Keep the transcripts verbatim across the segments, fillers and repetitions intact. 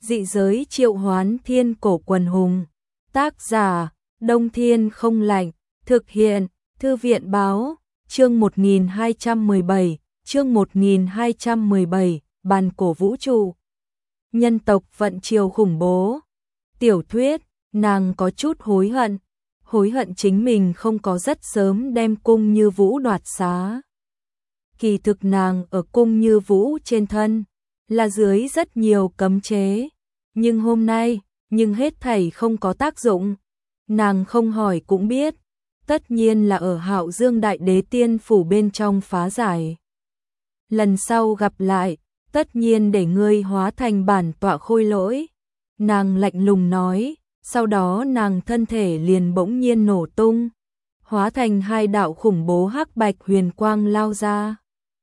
Dị giới triệu hoán thiên cổ quần hùng. Tác giả, Đông Thiên không lạnh. Thực hiện, Thư viện báo, chương một nghìn hai trăm mười bảy, chương một nghìn hai trăm mười bảy, bàn cổ vũ trụ. Nhân tộc vận triều khủng bố. Tiểu thuyết, nàng có chút hối hận. Hối hận chính mình không có rất sớm đem Cung Như Vũ đoạt xá. Kỳ thực nàng ở Cung Như Vũ trên thân, là dưới rất nhiều cấm chế. Nhưng hôm nay, nhưng hết thảy không có tác dụng. Nàng không hỏi cũng biết, tất nhiên là ở Hạo Dương Đại Đế Tiên Phủ bên trong phá giải. Lần sau gặp lại, tất nhiên để ngươi hóa thành bản tọa khôi lỗi. Nàng lạnh lùng nói, sau đó nàng thân thể liền bỗng nhiên nổ tung, hóa thành hai đạo khủng bố hắc bạch huyền quang lao ra.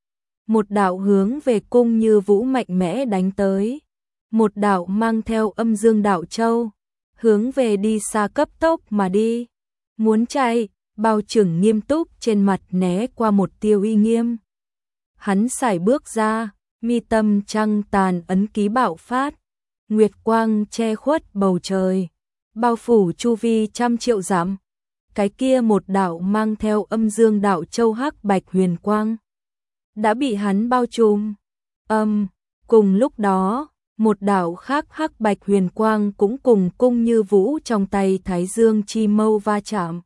Một đạo hướng về Cung Như Vũ mạnh mẽ đánh tới, một đạo mang theo âm dương đạo châu, hướng về đi xa cấp tốc mà đi. Muốn chạy, Bao Chừng nghiêm túc trên mặt né qua một tiêu uy nghiêm. Hắn sải bước ra, mi tâm trăng tàn ấn ký bạo phát, nguyệt quang che khuất bầu trời, bao phủ chu vi trăm triệu dặm. Cái kia một đạo mang theo âm dương đạo châu hắc bạch huyền quang đã bị hắn bao trùm. Âm, cùng lúc đó, một đạo khác hắc bạch huyền quang cũng cùng Cung Như Vũ trong tay Thái Dương chi mâu va chạm.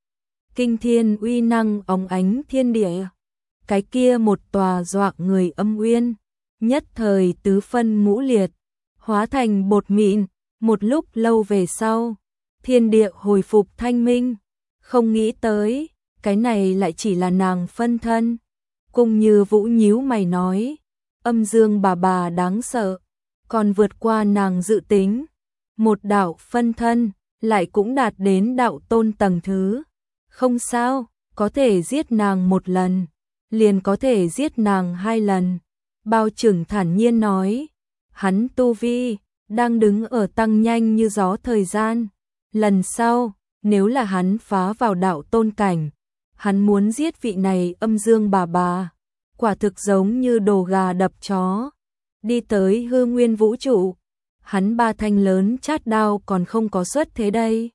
Kinh thiên uy năng óng ánh thiên địa. Cái kia một tòa dọa người âm uyên, nhất thời tứ phân ngũ liệt, hóa thành bột mịn. Một lúc lâu về sau, thiên địa hồi phục thanh minh. Không nghĩ tới, cái này lại chỉ là nàng phân thân. Cung Như Vũ nhíu mày nói, âm dương bà bà đáng sợ, còn vượt qua nàng dự tính. Một đạo phân thân, lại cũng đạt đến đạo tôn tầng thứ. Không sao, có thể giết nàng một lần, liền có thể giết nàng hai lần. Bao Chừng thản nhiên nói, hắn tu vi đang đứng ở tăng nhanh như gió thời gian. Lần sau, nếu là hắn phá vào đạo tôn cảnh, hắn muốn giết vị này âm dương bà bà, quả thực giống như đồ gà đập chó. Đi tới hư nguyên vũ trụ, hắn ba thanh lớn chát đao còn không có xuất thế đây.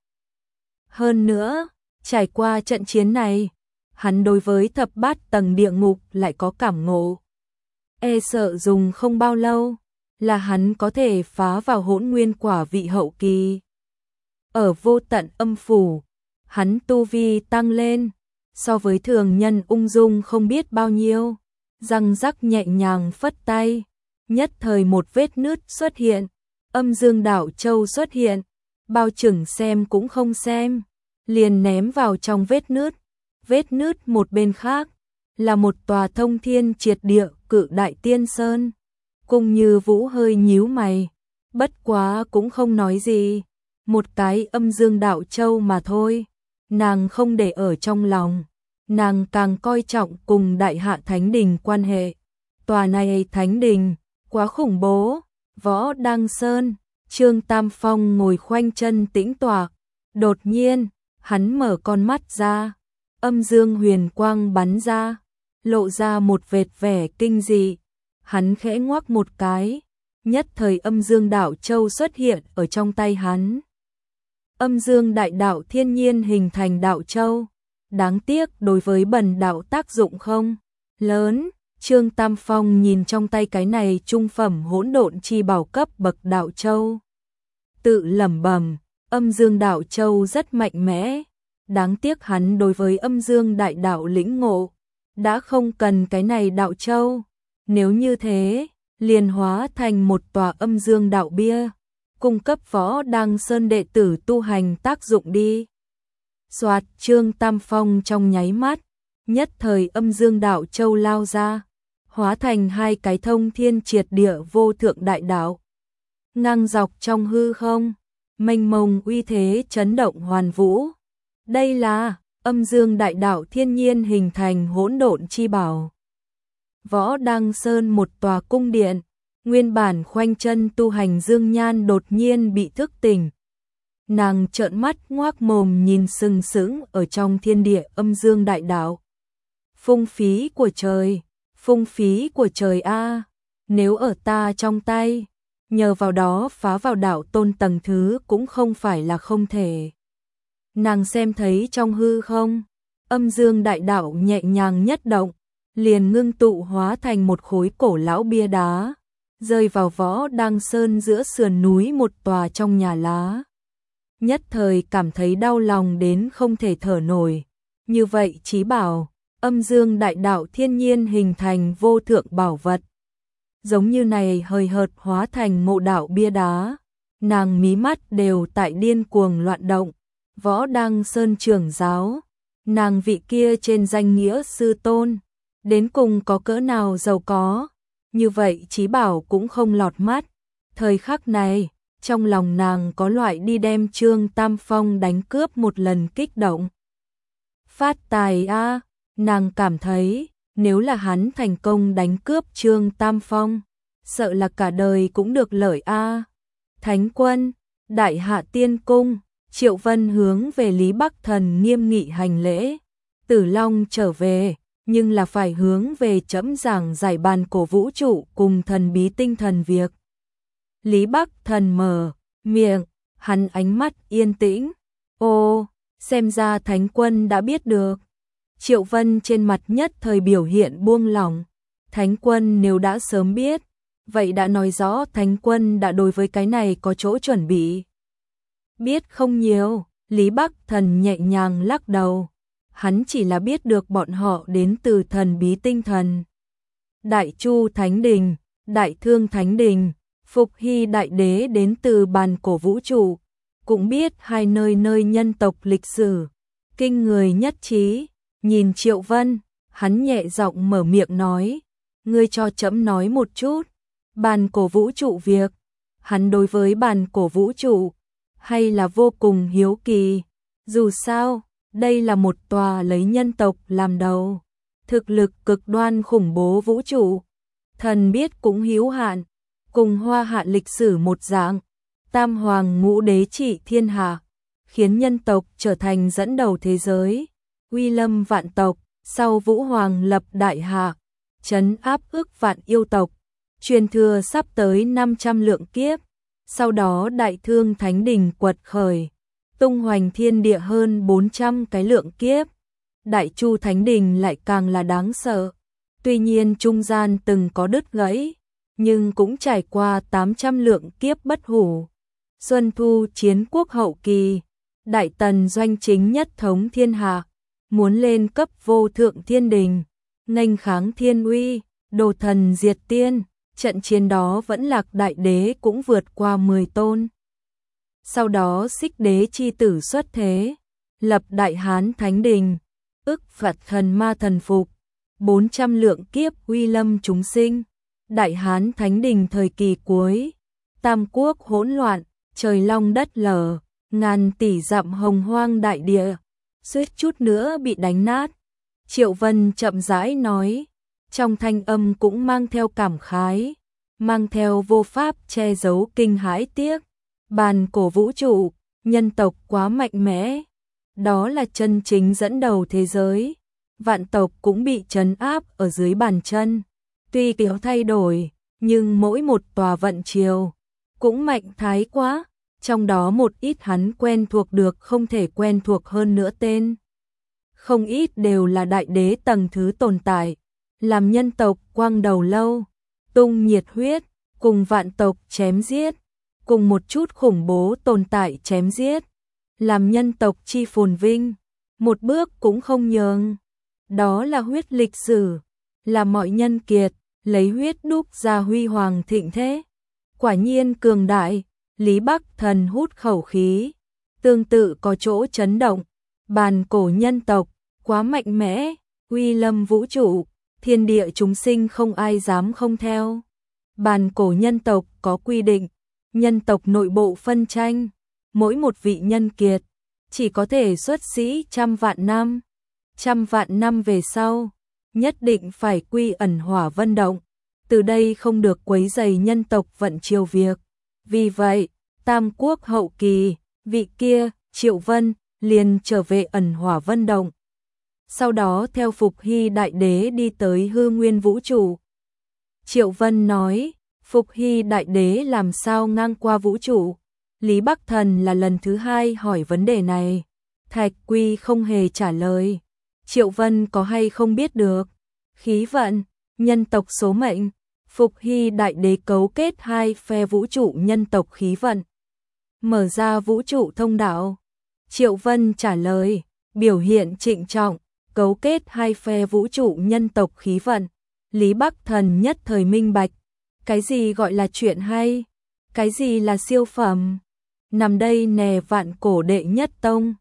Hơn nữa, trải qua trận chiến này, hắn đối với thập bát tầng địa ngục lại có cảm ngộ. E sợ dùng không bao lâu, là hắn có thể phá vào hỗn nguyên quả vị hậu kỳ. Ở vô tận âm phủ, hắn tu vi tăng lên, so với thường nhân ung dung không biết bao nhiêu. Răng rắc nhẹ nhàng phất tay, nhất thời một vết nứt xuất hiện, âm dương đạo châu xuất hiện. Bao Chừng xem cũng không xem, liền ném vào trong vết nứt. Vết nứt một bên khác, là một tòa thông thiên triệt địa cự đại tiên sơn. Cung Như Vũ hơi nhíu mày, bất quá cũng không nói gì. Một cái âm dương đạo châu mà thôi, nàng không để ở trong lòng. Nàng càng coi trọng cùng Đại Hạ Thánh Đình quan hệ. Tòa này Thánh Đình, quá khủng bố. Võ Đăng Sơn, Trương Tam Phong ngồi khoanh chân tĩnh tọa. Đột nhiên, hắn mở con mắt ra, âm dương huyền quang bắn ra, lộ ra một vệt vẻ kinh dị. Hắn khẽ ngoác một cái, nhất thời âm dương đạo châu xuất hiện ở trong tay hắn. Âm dương đại đạo thiên nhiên hình thành đạo châu, đáng tiếc đối với bần đạo tác dụng không lớn. Trương Tam Phong nhìn trong tay cái này trung phẩm hỗn độn chi bảo cấp bậc đạo châu, tự lẩm bẩm, âm dương đạo châu rất mạnh mẽ, đáng tiếc hắn đối với âm dương đại đạo lĩnh ngộ, đã không cần cái này đạo châu. Nếu như thế, liền hóa thành một tòa âm dương đạo bia, cung cấp Võ Đăng Sơn đệ tử tu hành tác dụng đi. Soạt, Trương Tam Phong trong nháy mắt, nhất thời âm dương đạo châu lao ra, hóa thành hai cái thông thiên triệt địa vô thượng đại đạo. Ngang dọc trong hư không, mênh mông uy thế chấn động hoàn vũ. Đây là âm dương đại đạo thiên nhiên hình thành hỗn độn chi bảo. Võ Đăng Sơn một tòa cung điện, nguyên bản khoanh chân tu hành Dương Nhan đột nhiên bị thức tỉnh. Nàng trợn mắt ngoác mồm nhìn sừng sững ở trong thiên địa âm dương đại đạo. Phung phí của trời, phung phí của trời a, nếu ở ta trong tay, nhờ vào đó phá vào đạo tôn tầng thứ cũng không phải là không thể. Nàng xem thấy trong hư không, âm dương đại đạo nhẹ nhàng nhất động, liền ngưng tụ hóa thành một khối cổ lão bia đá, rơi vào Võ Đăng Sơn giữa sườn núi một tòa trong nhà lá. Nhất thời cảm thấy đau lòng đến không thể thở nổi. Như vậy chí bảo, âm dương đại đạo thiên nhiên hình thành vô thượng bảo vật. Giống như này hời hợt hóa thành mộ đạo bia đá, nàng mí mắt đều tại điên cuồng loạn động. Võ Đăng Sơn trưởng giáo, nàng vị kia trên danh nghĩa sư tôn, đến cùng có cỡ nào giàu có, như vậy chí bảo cũng không lọt mắt. Thời khắc này, trong lòng nàng có loại đi đem Trương Tam Phong đánh cướp một lần kích động. Phát tài a, à, nàng cảm thấy, nếu là hắn thành công đánh cướp Trương Tam Phong, sợ là cả đời cũng được lợi a. À. Thánh quân, Đại Hạ Tiên Cung, Triệu Vân hướng về Lý Bắc Thần nghiêm nghị hành lễ. Tử Long trở về, nhưng là phải hướng về trẫm giảng giải bàn cổ vũ trụ cùng thần bí tinh thần việc. Lý Bắc Thần mở miệng, hắn ánh mắt yên tĩnh. Ô, xem ra Thánh quân đã biết được. Triệu Vân trên mặt nhất thời biểu hiện buông lỏng. Thánh quân nếu đã sớm biết, vậy đã nói rõ Thánh quân đã đối với cái này có chỗ chuẩn bị. Biết không nhiều, Lý Bắc Thần nhẹ nhàng lắc đầu. Hắn chỉ là biết được bọn họ đến từ thần bí tinh thần. Đại Chu Thánh Đình, Đại Thương Thánh Đình, Phục Hy Đại Đế đến từ bàn cổ vũ trụ, cũng biết hai nơi nơi nhân tộc lịch sử. Kinh người nhất trí, nhìn Triệu Vân, hắn nhẹ giọng mở miệng nói, ngươi cho trẫm nói một chút, bàn cổ vũ trụ việc. Hắn đối với bàn cổ vũ trụ, hay là vô cùng hiếu kỳ, dù sao, đây là một tòa lấy nhân tộc làm đầu, thực lực cực đoan khủng bố vũ trụ, thần biết cũng hữu hạn, cùng Hoa Hạ lịch sử một dạng, tam hoàng ngũ đế trị thiên hạ, khiến nhân tộc trở thành dẫn đầu thế giới, uy lâm vạn tộc, sau Vũ Hoàng lập đại hạ, trấn áp ức vạn yêu tộc, truyền thừa sắp tới năm trăm lượng kiếp, sau đó Đại Thương Thánh Đình quật khởi, tung hoành thiên địa hơn bốn trăm cái lượng kiếp. Đại Chu Thánh Đình lại càng là đáng sợ, tuy nhiên trung gian từng có đứt gãy, nhưng cũng trải qua tám trăm lượng kiếp bất hủ. Xuân Thu chiến quốc hậu kỳ, Đại Tần doanh chính nhất thống thiên hạ, muốn lên cấp vô thượng thiên đình, nghênh kháng thiên uy, đồ thần diệt tiên, trận chiến đó vẫn Lạc Đại Đế cũng vượt qua mười tôn. Sau đó Xích Đế chi tử xuất thế, lập Đại Hán Thánh Đình, ức Phật thần ma thần phục, bốn trăm lượng kiếp uy lâm chúng sinh. Đại Hán Thánh Đình thời kỳ cuối, tam quốc hỗn loạn, trời long đất lở, ngàn tỷ dặm hồng hoang đại địa, suýt chút nữa bị đánh nát. Triệu Vân chậm rãi nói, trong thanh âm cũng mang theo cảm khái, mang theo vô pháp che giấu kinh hãi tiếc. Bàn cổ vũ trụ, nhân tộc quá mạnh mẽ, đó là chân chính dẫn đầu thế giới, vạn tộc cũng bị trấn áp ở dưới bàn chân. Tuy kiểu thay đổi, nhưng mỗi một tòa vận triều cũng mạnh thái quá, trong đó một ít hắn quen thuộc được không thể quen thuộc hơn nữa tên. Không ít đều là đại đế tầng thứ tồn tại, làm nhân tộc quang đầu lâu, tung nhiệt huyết, cùng vạn tộc chém giết, cùng một chút khủng bố tồn tại chém giết, làm nhân tộc chi phồn vinh, một bước cũng không nhường. Đó là huyết lịch sử, là mọi nhân kiệt, lấy huyết đúc ra huy hoàng thịnh thế. Quả nhiên cường đại, Lý Bắc Thần hút khẩu khí, tương tự có chỗ chấn động, bàn cổ nhân tộc, quá mạnh mẽ, uy lâm vũ trụ, thiên địa chúng sinh không ai dám không theo. Bàn cổ nhân tộc có quy định, nhân tộc nội bộ phân tranh, mỗi một vị nhân kiệt chỉ có thể xuất sĩ trăm vạn năm, trăm vạn năm về sau, nhất định phải quy ẩn Hỏa Vân Động, từ đây không được quấy rầy nhân tộc vận triều việc. Vì vậy, Tam Quốc hậu kỳ, vị kia, Triệu Vân, liền trở về ẩn Hỏa Vân Động. Sau đó theo Phục Hy Đại Đế đi tới hư nguyên vũ trụ. Triệu Vân nói, Phục Hy đại đế làm sao ngang qua vũ trụ? Lý Bắc Thần là lần thứ hai hỏi vấn đề này. Thạch Quy không hề trả lời. Triệu Vân có hay không biết được. Khí vận, nhân tộc số mệnh. Phục Hy đại đế cấu kết hai phe vũ trụ nhân tộc khí vận, mở ra vũ trụ thông đạo. Triệu Vân trả lời, biểu hiện trịnh trọng, cấu kết hai phe vũ trụ nhân tộc khí vận. Lý Bắc Thần nhất thời minh bạch, cái gì gọi là chuyện hay, cái gì là siêu phẩm. Nằm đây nè vạn cổ đệ nhất tông.